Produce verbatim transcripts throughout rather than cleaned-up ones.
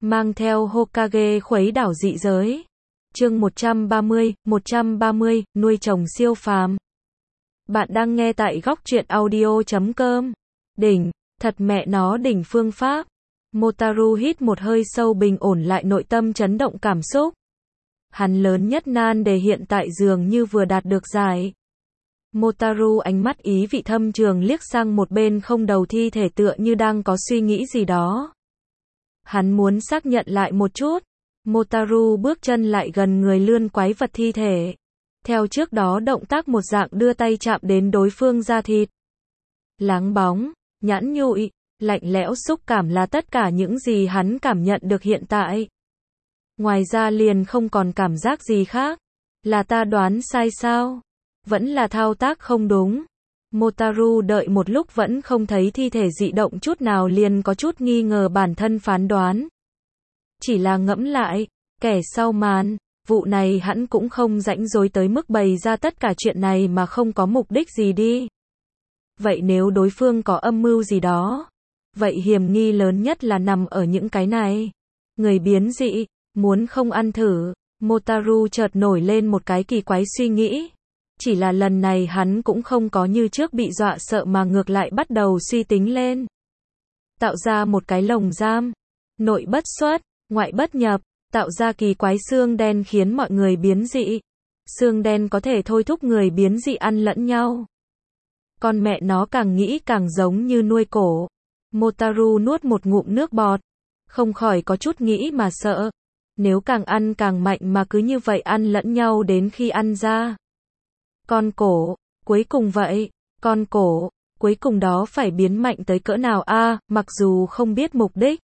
mang theo Hokage khuấy đảo dị giới. Chương một trăm ba mươi, một trăm ba mươi, nuôi trồng siêu phàm. Bạn đang nghe tại góc truyện audio chấm com. Đỉnh, thật mẹ nó đỉnh phương pháp. Motaru hít một hơi sâu bình ổn lại nội tâm chấn động cảm xúc. Hắn lớn nhất nan đề hiện tại dường như vừa đạt được giải. Motaru ánh mắt ý vị thâm trường liếc sang một bên không đầu thi thể tựa như đang có suy nghĩ gì đó. Hắn muốn xác nhận lại một chút. Motaru bước chân lại gần người lươn quái vật thi thể. Theo trước đó động tác một dạng đưa tay chạm đến đối phương da thịt. Láng bóng, nhẵn nhụi, lạnh lẽo xúc cảm là tất cả những gì hắn cảm nhận được hiện tại. Ngoài ra liền không còn cảm giác gì khác. Là ta đoán sai sao? Vẫn là thao tác không đúng. Motaru đợi một lúc vẫn không thấy thi thể dị động chút nào liền có chút nghi ngờ bản thân phán đoán. Chỉ là ngẫm lại, kẻ sau màn, vụ này hắn cũng không rãnh rỗi tới mức bày ra tất cả chuyện này mà không có mục đích gì đi. Vậy nếu đối phương có âm mưu gì đó, vậy hiểm nghi lớn nhất là nằm ở những cái này. Người biến dị, muốn không ăn thử, Motaru chợt nổi lên một cái kỳ quái suy nghĩ. Chỉ là lần này hắn cũng không có như trước bị dọa sợ mà ngược lại bắt đầu suy tính lên. Tạo ra một cái lồng giam, nội bất xuất, ngoại bất nhập, tạo ra kỳ quái xương đen khiến mọi người biến dị. Xương đen có thể thôi thúc người biến dị ăn lẫn nhau. Con mẹ nó càng nghĩ càng giống như nuôi cổ. Motaru nuốt một ngụm nước bọt, không khỏi có chút nghĩ mà sợ. Nếu càng ăn càng mạnh mà cứ như vậy ăn lẫn nhau đến khi ăn ra. Con cổ, cuối cùng vậy, con cổ, cuối cùng đó phải biến mạnh tới cỡ nào a, à, mặc dù không biết mục đích.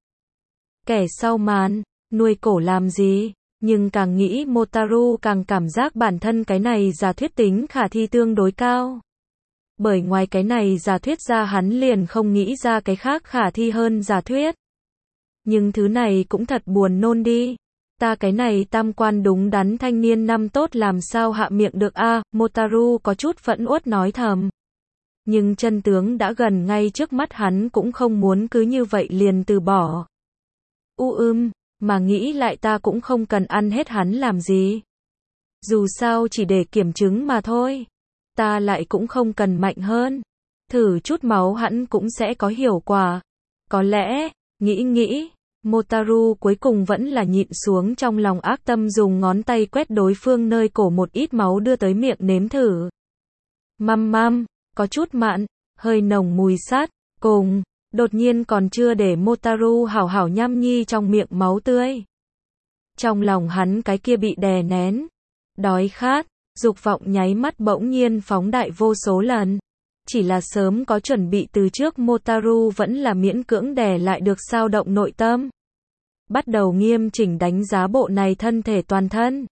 Kẻ sau màn, nuôi cổ làm gì, nhưng càng nghĩ Motaru càng cảm giác bản thân cái này giả thuyết tính khả thi tương đối cao. Bởi ngoài cái này giả thuyết ra hắn liền không nghĩ ra cái khác khả thi hơn giả thuyết. Nhưng thứ này cũng thật buồn nôn đi. Ta cái này tam quan đúng đắn thanh niên năm tốt làm sao hạ miệng được a, à, Motaru có chút phẫn uất nói thầm. Nhưng chân tướng đã gần ngay trước mắt hắn cũng không muốn cứ như vậy liền từ bỏ. U ưm, mà nghĩ lại ta cũng không cần ăn hết hắn làm gì. Dù sao chỉ để kiểm chứng mà thôi. Ta lại cũng không cần mạnh hơn. Thử chút máu hắn cũng sẽ có hiệu quả. Có lẽ, nghĩ nghĩ. Motaru cuối cùng vẫn là nhịn xuống trong lòng ác tâm dùng ngón tay quét đối phương nơi cổ một ít máu đưa tới miệng nếm thử. Măm măm, có chút mặn, hơi nồng mùi sát, cùng, đột nhiên còn chưa để Motaru hảo hảo nhăm nhi trong miệng máu tươi. Trong lòng hắn cái kia bị đè nén, đói khát, dục vọng nháy mắt bỗng nhiên phóng đại vô số lần. Chỉ là sớm có chuẩn bị từ trước Motaru vẫn là miễn cưỡng đè lại được sao động nội tâm. Bắt đầu nghiêm chỉnh đánh giá bộ này thân thể toàn thân.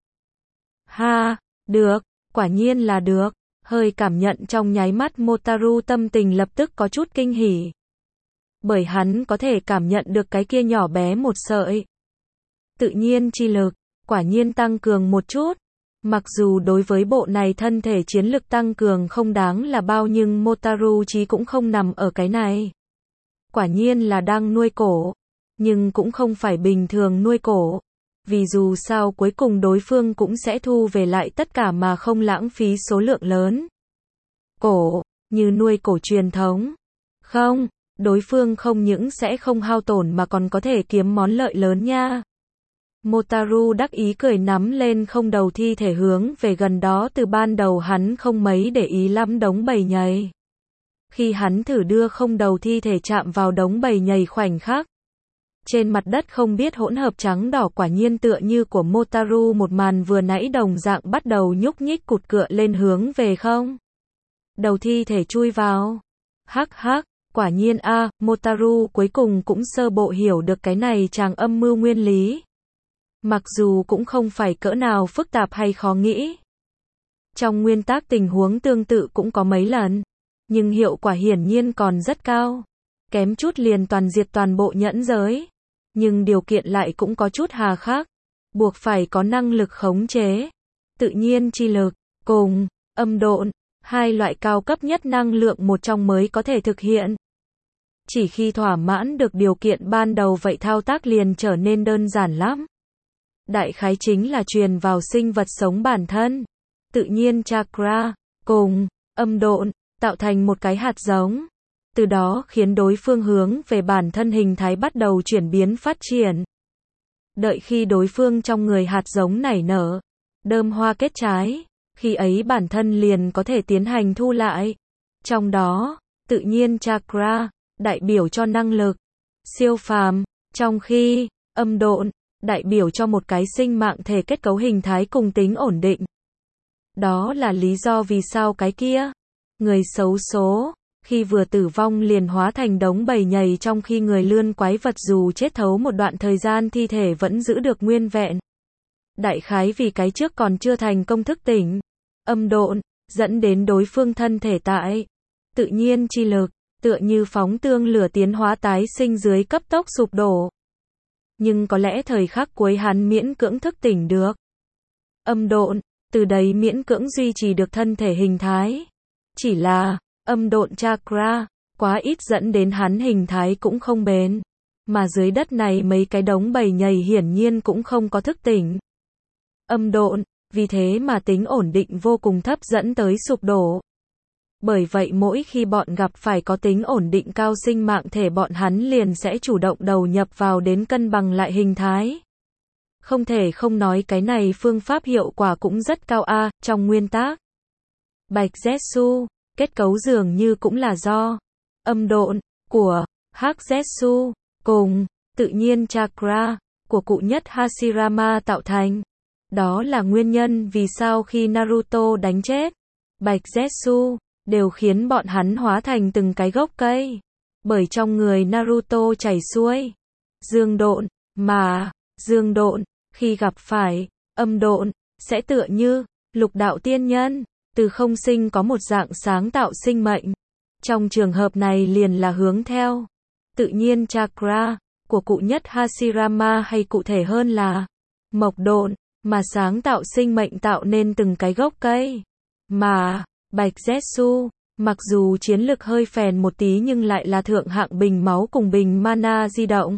Ha, được, quả nhiên là được. Hơi cảm nhận trong nháy mắt Motaru tâm tình lập tức có chút kinh hỉ. Bởi hắn có thể cảm nhận được cái kia nhỏ bé một sợi. Tự nhiên chi lực, quả nhiên tăng cường một chút. Mặc dù đối với bộ này thân thể chiến lực tăng cường không đáng là bao nhưng Motaru chí cũng không nằm ở cái này. Quả nhiên là đang nuôi cổ. Nhưng cũng không phải bình thường nuôi cổ. Vì dù sao cuối cùng đối phương cũng sẽ thu về lại tất cả mà không lãng phí số lượng lớn. Cổ, như nuôi cổ truyền thống. Không, đối phương không những sẽ không hao tổn mà còn có thể kiếm món lợi lớn nha. Motaru đắc ý cười nắm lên không đầu thi thể hướng về gần đó từ ban đầu hắn không mấy để ý lắm đống bầy nhầy. Khi hắn thử đưa không đầu thi thể chạm vào đống bầy nhầy khoảnh khắc. Trên mặt đất không biết hỗn hợp trắng đỏ quả nhiên tựa như của Motaru một màn vừa nãy đồng dạng bắt đầu nhúc nhích cụt cựa lên hướng về không. Đầu thi thể chui vào. Hắc hắc, quả nhiên a, à, Motaru cuối cùng cũng sơ bộ hiểu được cái này chàng âm mưu nguyên lý. Mặc dù cũng không phải cỡ nào phức tạp hay khó nghĩ. Trong nguyên tắc tình huống tương tự cũng có mấy lần. Nhưng hiệu quả hiển nhiên còn rất cao. Kém chút liền toàn diệt toàn bộ nhẫn giới. Nhưng điều kiện lại cũng có chút hà khắc. Buộc phải có năng lực khống chế. Tự nhiên chi lực, cùng, âm độn. Hai loại cao cấp nhất năng lượng một trong mới có thể thực hiện. Chỉ khi thỏa mãn được điều kiện ban đầu vậy thao tác liền trở nên đơn giản lắm. Đại khái chính là truyền vào sinh vật sống bản thân. Tự nhiên chakra, cùng âm độn, tạo thành một cái hạt giống. Từ đó khiến đối phương hướng về bản thân hình thái bắt đầu chuyển biến phát triển. Đợi khi đối phương trong người hạt giống nảy nở, đơm hoa kết trái, khi ấy bản thân liền có thể tiến hành thu lại. Trong đó, tự nhiên chakra, đại biểu cho năng lực, siêu phàm, trong khi, âm độn, đại biểu cho một cái sinh mạng thể kết cấu hình thái cùng tính ổn định. Đó là lý do vì sao cái kia, người xấu số, khi vừa tử vong liền hóa thành đống bầy nhầy trong khi người lươn quái vật dù chết thấu một đoạn thời gian thi thể vẫn giữ được nguyên vẹn. Đại khái vì cái trước còn chưa thành công thức tỉnh, âm độn, dẫn đến đối phương thân thể tại, tự nhiên chi lực, tựa như phóng tương lửa tiến hóa tái sinh dưới cấp tốc sụp đổ. Nhưng có lẽ thời khắc cuối hắn miễn cưỡng thức tỉnh được. Âm độn, từ đấy miễn cưỡng duy trì được thân thể hình thái. Chỉ là, âm độn chakra, quá ít dẫn đến hắn hình thái cũng không bền. Mà dưới đất này mấy cái đống bầy nhầy hiển nhiên cũng không có thức tỉnh. Âm độn, vì thế mà tính ổn định vô cùng thấp dẫn tới sụp đổ. Bởi vậy mỗi khi bọn gặp phải có tính ổn định cao sinh mạng thể bọn hắn liền sẽ chủ động đầu nhập vào đến cân bằng lại hình thái. Không thể không nói cái này phương pháp hiệu quả cũng rất cao a, à, trong nguyên tắc. Bạch Zetsu, kết cấu dường như cũng là do âm độn của Hắc Zetsu cùng tự nhiên chakra của cụ nhất Hashirama tạo thành. Đó là nguyên nhân vì sao khi Naruto đánh chết Bạch Zetsu đều khiến bọn hắn hóa thành từng cái gốc cây. Bởi trong người Naruto chảy xuôi dương độn, mà dương độn khi gặp phải âm độn sẽ tựa như lục đạo tiên nhân, từ không sinh có một dạng sáng tạo sinh mệnh. Trong trường hợp này liền là hướng theo tự nhiên chakra của cụ nhất Hashirama, hay cụ thể hơn là mộc độn, mà sáng tạo sinh mệnh tạo nên từng cái gốc cây. Mà Bạch Zetsu, mặc dù chiến lực hơi phèn một tí nhưng lại là thượng hạng bình máu cùng bình mana di động.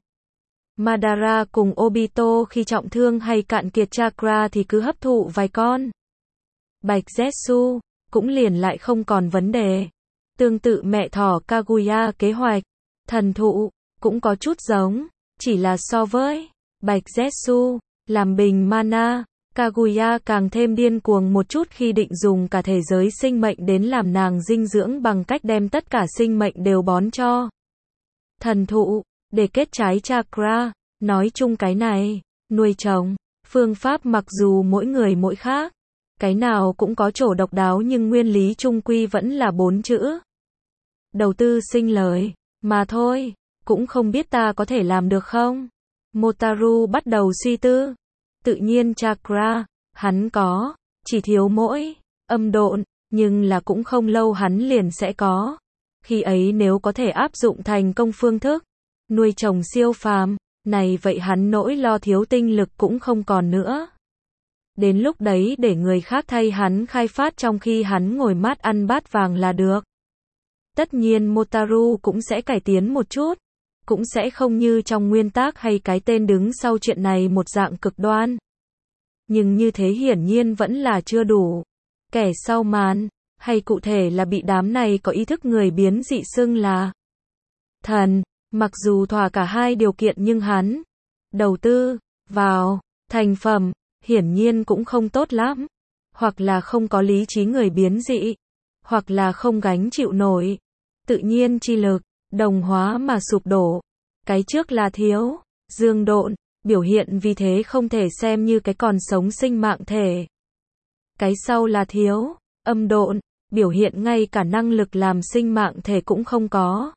Madara cùng Obito khi trọng thương hay cạn kiệt chakra thì cứ hấp thụ vài con. Bạch Zetsu cũng liền lại không còn vấn đề. Tương tự mẹ thỏ Kaguya kế hoạch, thần thụ cũng có chút giống, chỉ là so với Bạch Zetsu làm bình mana, Kaguya càng thêm điên cuồng một chút khi định dùng cả thế giới sinh mệnh đến làm nàng dinh dưỡng bằng cách đem tất cả sinh mệnh đều bón cho thần thụ để kết trái chakra. Nói chung cái này, nuôi trồng, phương pháp mặc dù mỗi người mỗi khác, cái nào cũng có chỗ độc đáo nhưng nguyên lý chung quy vẫn là bốn chữ. Đầu tư sinh lời, mà thôi, cũng không biết ta có thể làm được không? Motaru bắt đầu suy tư. Tự nhiên chakra, hắn có, chỉ thiếu mỗi âm độn, nhưng là cũng không lâu hắn liền sẽ có. Khi ấy nếu có thể áp dụng thành công phương thức nuôi trồng siêu phàm này, vậy hắn nỗi lo thiếu tinh lực cũng không còn nữa. Đến lúc đấy để người khác thay hắn khai phát trong khi hắn ngồi mát ăn bát vàng là được. Tất nhiên Motaru cũng sẽ cải tiến một chút, cũng sẽ không như trong nguyên tắc hay cái tên đứng sau chuyện này một dạng cực đoan. Nhưng như thế hiển nhiên vẫn là chưa đủ. Kẻ sau màn, hay cụ thể là bị đám này có ý thức người biến dị xưng là thần, mặc dù thỏa cả hai điều kiện nhưng hắn đầu tư vào thành phẩm hiển nhiên cũng không tốt lắm, hoặc là không có lý trí người biến dị, hoặc là không gánh chịu nổi tự nhiên chi lực đồng hóa mà sụp đổ. Cái trước là thiếu dương độn, biểu hiện vì thế không thể xem như cái còn sống sinh mạng thể. Cái sau là thiếu âm độn, biểu hiện ngay cả năng lực làm sinh mạng thể cũng không có.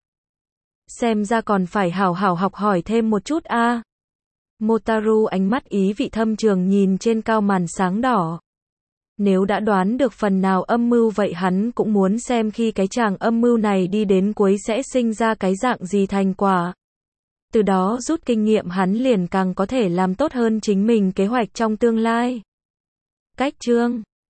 Xem ra còn phải hảo hảo học hỏi thêm một chút a. À. Motaru ánh mắt ý vị thâm trường nhìn trên cao màn sáng đỏ. Nếu đã đoán được phần nào âm mưu vậy hắn cũng muốn xem khi cái chàng âm mưu này đi đến cuối sẽ sinh ra cái dạng gì thành quả. Từ đó rút kinh nghiệm hắn liền càng có thể làm tốt hơn chính mình kế hoạch trong tương lai. Cách chương